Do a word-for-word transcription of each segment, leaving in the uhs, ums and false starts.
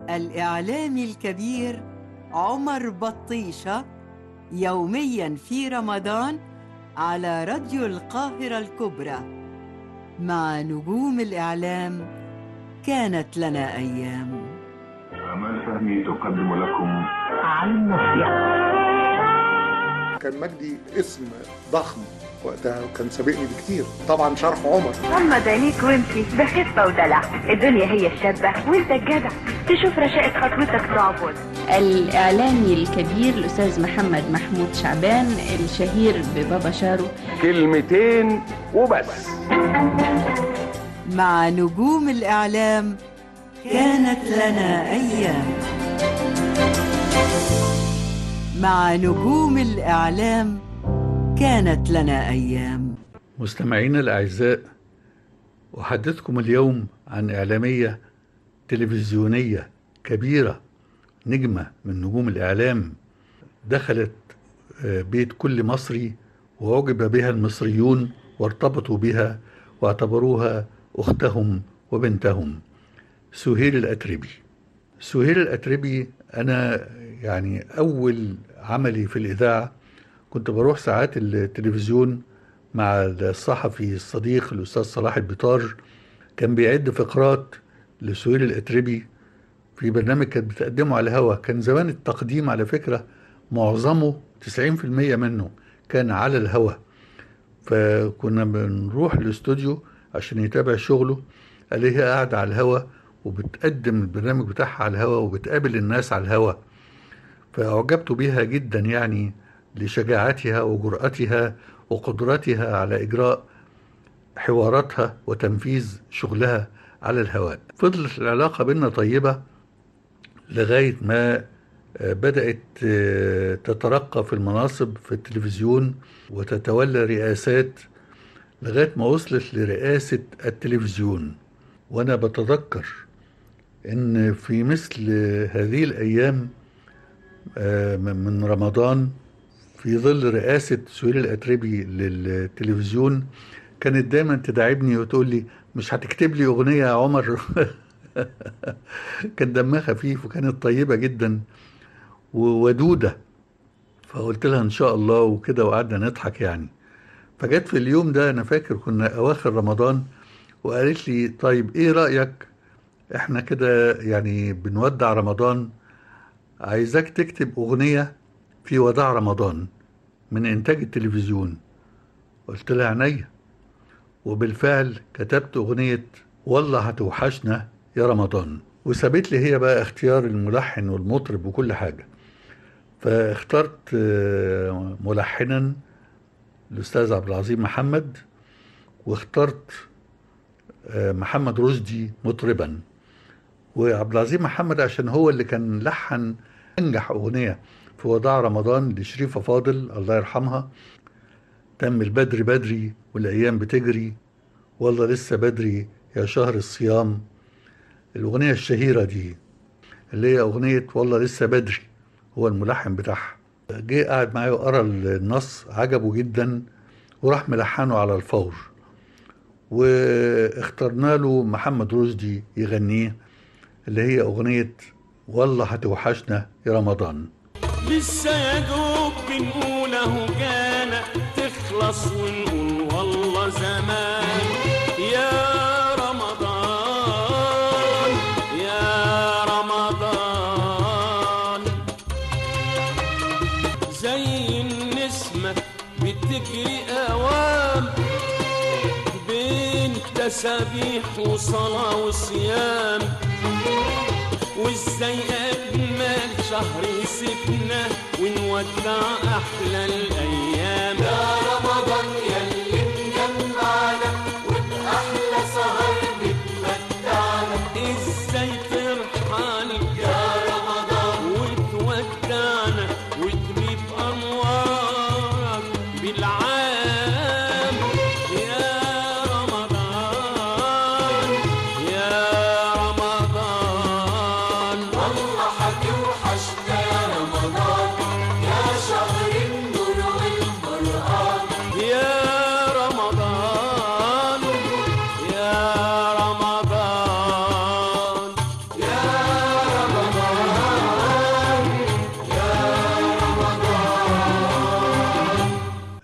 الإعلامي الكبير عمر بطيشة يومياً في رمضان على راديو القاهرة الكبرى مع نجوم الإعلام. كانت لنا أيام. آمال فهمي تقدم لكم على النصيحة. كان مجدي اسم ضخم وقتها وكان سابقني بكتير، طبعا شرح عمر. غمض عينيك وامشي، ده خفة ودلع، الدنيا هي الشابة وانت الجدع، تشوف رشاقة خطوتك تعبد. الإعلامي الكبير الأستاذ محمد محمود شعبان الشهير ببابا شارو. كلمتين وبس. مع نجوم الإعلام كانت لنا أيام. مع نجوم الإعلام كانت لنا أيام. مستمعينا الأعزاء، أحدثكم اليوم عن إعلامية تلفزيونية كبيرة، نجمة من نجوم الإعلام، دخلت بيت كل مصري وعجب بها المصريون وارتبطوا بها واعتبروها أختهم وبنتهم. سهير الأتربي. سهير الأتربي أنا يعني أول عملي في الإذاعة كنت بروح ساعات التلفزيون مع الصحفي الصديق الأستاذ صلاح البطار، كان بيعد فقرات لسهير الأتربي في برنامج كانت بتقدمه على الهوا. كان زمان التقديم على فكرة معظمه تسعين في المية منه كان على الهوا، فكنا بنروح الاستوديو عشان يتابع شغله. قال لي هي قاعدة على الهوا وبتقدم البرنامج بتاعها على الهوا وبتقابل الناس على الهوا، فأعجبت بها جدا يعني لشجاعتها وجرأتها وقدرتها على إجراء حواراتها وتنفيذ شغلها على الهواء. فضلت العلاقة بيننا طيبة لغاية ما بدأت تترقى في المناصب في التلفزيون وتتولى رئاسات لغاية ما وصلت لرئاسة التلفزيون. وأنا بتذكر إن في مثل هذه الأيام من رمضان في ظل رئاسة سهير الأتربي للتلفزيون كانت دايما تداعبني وتقول لي مش هتكتب لي أغنية يا عمر؟ كان دمها خفيف وكانت طيبة جدا وودودة، فقلت لها إن شاء الله وكده، وقعدنا نضحك يعني. فجت في اليوم ده أنا فاكر كنا أواخر رمضان وقالت لي طيب إيه رأيك إحنا كده يعني بنودع رمضان، عايزاك تكتب أغنية في وداع رمضان من إنتاج التلفزيون. قلت لها عينيا، وبالفعل كتبت أغنية والله هتوحشنا يا رمضان، وسابت لي هي بقى اختيار الملحن والمطرب وكل حاجة. فاخترت ملحنا الأستاذ عبد العظيم محمد، واخترت محمد رشدي مطربا. وعبد العظيم محمد عشان هو اللي كان لحن أنجح أغنية في وداع رمضان لشريفة فاضل الله يرحمها، تم البدر بدري والأيام بتجري، والله لسه بدري يا شهر الصيام. الأغنية الشهيرة دي اللي هي أغنية والله لسه بدري، هو الملحن بتاعها. جه قاعد معايا وقرا النص، عجبه جدا وراح ملحنه على الفور، واخترنا له محمد رشدي يغنيه، اللي هي أغنية والله هتوحشنا يا رمضان. لسه يا دوب بنقوله جانا تخلص ونقول والله زمان يا رمضان يا رمضان. زي النسمة بتجري أوام بين تسابيح وصلاة وصيام، وازاي اجمل شهر يسيبنا ونودع احلى الايام يا رمضان ياللي مجمعنا وباحلى سهر بتمتعنا. ازاي ترحل يا رمضان وتودعنا وتغيب انوارك بالعام يا رمضان يا رمضان. والله هتوحشنا يا رمضان يا شهر النور والقرآن يا رمضان يا رمضان يا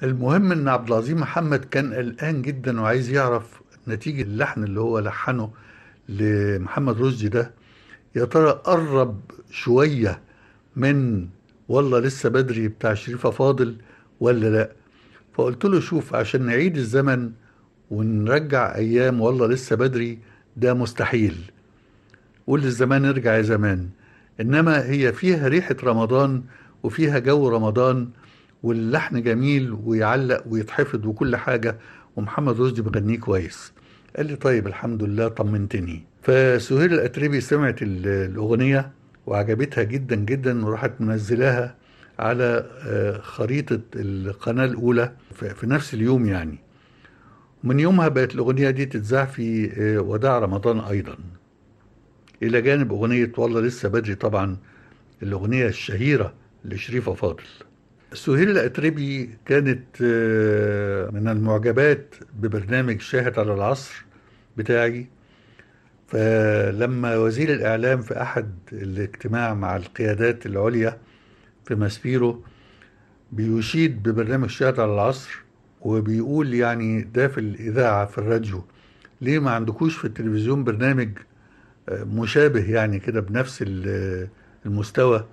المهم ان عبد العظيم محمد كان قلقان جدا وعايز يعرف نتيجة اللحن اللي هو لحنه لمحمد رشدي ده، يا ترى قرب شوية من والله لسه بدري بتاع شريفة فاضل ولا لا. فقلت له شوف، عشان نعيد الزمن ونرجع ايام والله لسه بدري ده مستحيل، قول للزمان ارجع يا زمان، انما هي فيها ريحة رمضان وفيها جو رمضان واللحن جميل ويعلق ويتحفظ وكل حاجة، ومحمد رشدي بغنيه كويس. قال لي طيب الحمد لله طمنتني. فسهير الأتربي سمعت ال- الأغنية وعجبتها جدا جدا، وراحت منزلاها على آه، خريطة القناة الأولى في في نفس اليوم يعني. من يومها بقت الأغنية دي تتذاع في آه، وداع رمضان أيضا، إلى جانب أغنية والله لسه بدري طبعا، الأغنية الشهيرة لشريفة فاضل. سهير الأتربي كانت آه، من المعجبات ببرنامج شاهد على العصر بتاعي. فلما وزير الإعلام في أحد الاجتماع مع القيادات العليا في ماسبيرو بيشيد ببرنامج شاهد على العصر، وبيقول يعني ده في الإذاعة في الراديو، ليه ما عندكوش في التلفزيون برنامج آه، مشابه يعني كده بنفس ال- المستوى،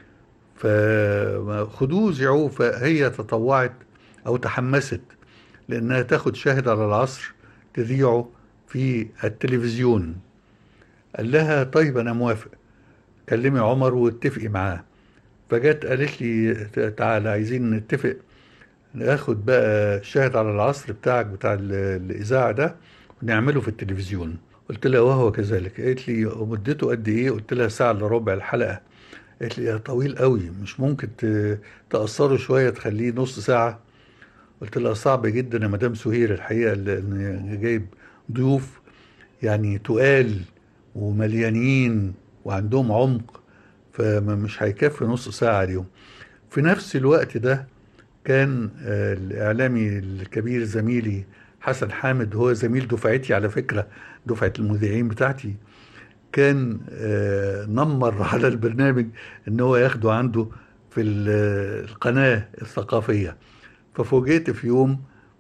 فخدوه زعوه. فهي تطوعت أو تحمست لأنها تاخد شاهد على العصر تذيعه في التلفزيون. قال لها طيب أنا موافق، كلمي عمر واتفقي معاه. فجت قالت لي تعالى عايزين نتفق ناخد بقى شاهد على العصر بتاعك بتاع ال- الإذاعة ده ونعمله في التلفزيون. قلت لها وهو كذلك. قالت لي مدته قد إيه؟ قلت لها ساعة إلا ربع الحلقة. قالت لي يا طويل قوي، مش ممكن ت- تقصره شوية تخليه نص ساعة؟ قلت لها صعب جدا يا مدام سهير الحقيقة، لأن جايب ضيوف يعني تقال ومليانين وعندهم عمق، فمش هيكفي نص ساعة اليوم. في نفس الوقت ده كان آه، الإعلامي الكبير زميلي حسن حامد، هو زميل دفعتي على فكرة، دفعة المذيعين بتاعتي، كان آه، نمر على البرنامج ان هو ياخده عنده في ال- القناة الثقافية. ففوجئت في يوم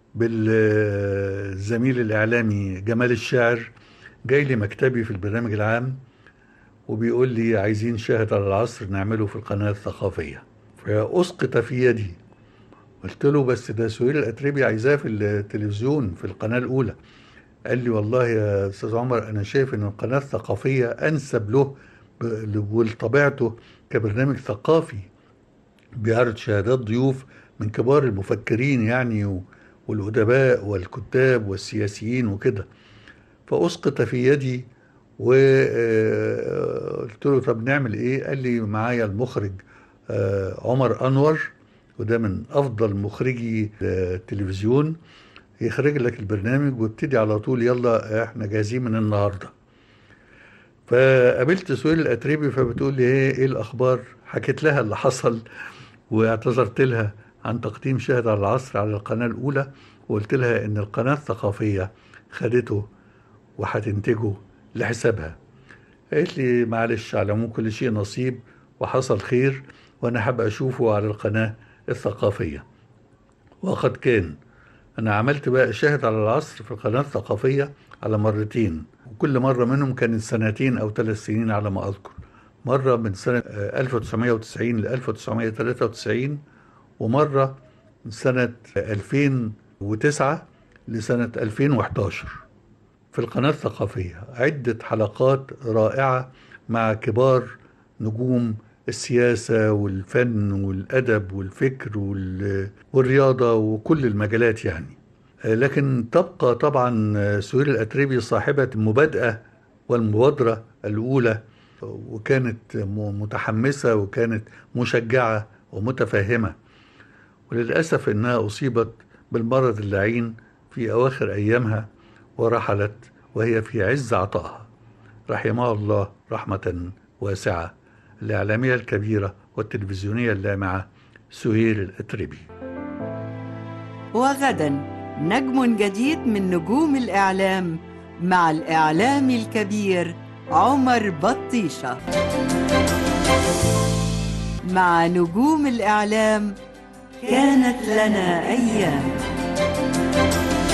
بالزميل الإعلامي جمال الشاعر جاي لي مكتبي في البرنامج العام وبيقول لي عايزين شاهد على العصر نعمله في القناة الثقافية. فأسقط في يدي. قلت له بس ده سهير الأتربي عايزاه في التلفزيون في القناة الأولى. قال لي والله يا أستاذ عمر أنا شايف إن القناة الثقافية أنسب له ب- ولطبيعته كبرنامج ثقافي بيعرض شهادات ضيوف من كبار المفكرين يعني و- والأدباء والكتاب والسياسيين وكده. فأسقط في يدي وقلت له طب نعمل إيه؟ قال لي معايا المخرج آه، عمر أنور، وده من أفضل مخرجي التلفزيون، يخرج لك البرنامج وابتدي على طول، يلا احنا جاهزين من النهارده. فقابلت سهير الأتربي فبتقول لي ايه ايه الاخبار؟ حكيت لها اللي حصل واعتذرت لها عن تقديم شاهد على العصر على القناة الأولى، وقلت لها ان القناة الثقافية خدته وهتنتجه لحسابها. قالت لي معلش، على العموم كل شيء نصيب وحصل خير، وانا هبقى اشوفه على القناة الثقافية. وقد كان. أنا عملت بقى شاهد على العصر في القناة الثقافية على مرتين، وكل مرة منهم كانت سنتين أو ثلاث سنين على ما أذكر. مرة من سنة آه، ألف وتسعمائة وتسعين ل ألف وتسعمائة وثلاثة وتسعين، ومرة من سنة ألفين وتسعة لسنة ألفين وأحد عشر في القناة الثقافية. عدة حلقات رائعة مع كبار نجوم السياسة والفن والأدب والفكر وال- والرياضة وكل المجالات يعني. آه، لكن تبقى طبعا آه، سهير الأتربي صاحبة المبادئة والمبادرة الأولى، وكانت م- متحمسة وكانت مشجعة ومتفهمة. وللأسف أنها أصيبت بالمرض اللعين في أواخر أيامها ورحلت وهي في عز عطائها، رحمها الله رحمة واسعة، الإعلامية الكبيرة والتلفزيونية اللامعة سهير الأتربي. وغدا نجم جديد من نجوم الإعلام مع الإعلامي الكبير عمر بطيشة. مع نجوم الإعلام كانت لنا أيام.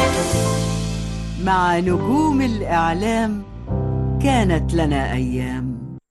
مع نجوم الإعلام كانت لنا أيام.